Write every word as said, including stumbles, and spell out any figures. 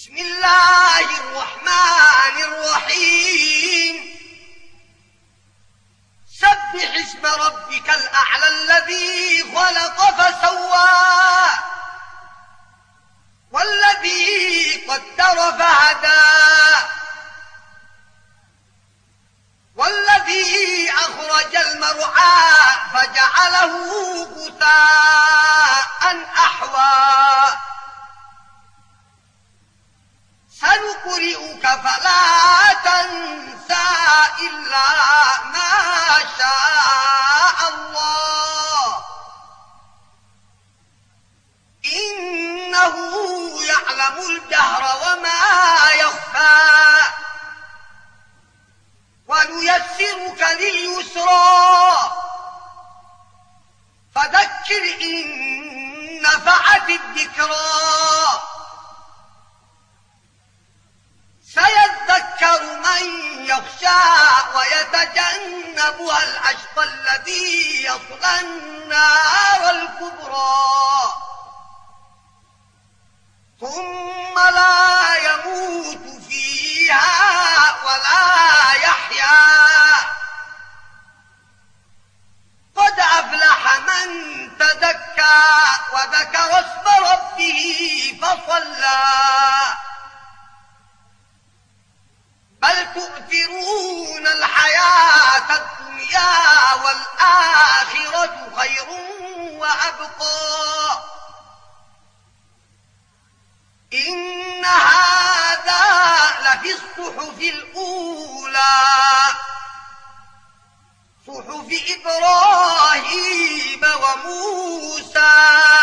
بسم الله الرحمن الرحيم سبح اسم ربك الأعلى الذي خلق فسوى والذي قدر فهدى والذي أخرج المرعى فجعله غثاء أحوى سنقرئك فلا تنسى إلا ما شاء الله إنه يعلم الجهر وما يخفى ونيسرك لليسرى فذكر إن نفعت الذكرى سيذكر من يخشى ويتجنبها الأشقى الذي يصلى النار الكبرى ثم لا يموت فيها ولا يحيا قد أفلح من تزكى وذكر اسم ربه فصلى بل تؤثرون الحياة الدنيا والآخرة خير وأبقى إن هذا لفي الصحف الأولى صحف إبراهيم وموسى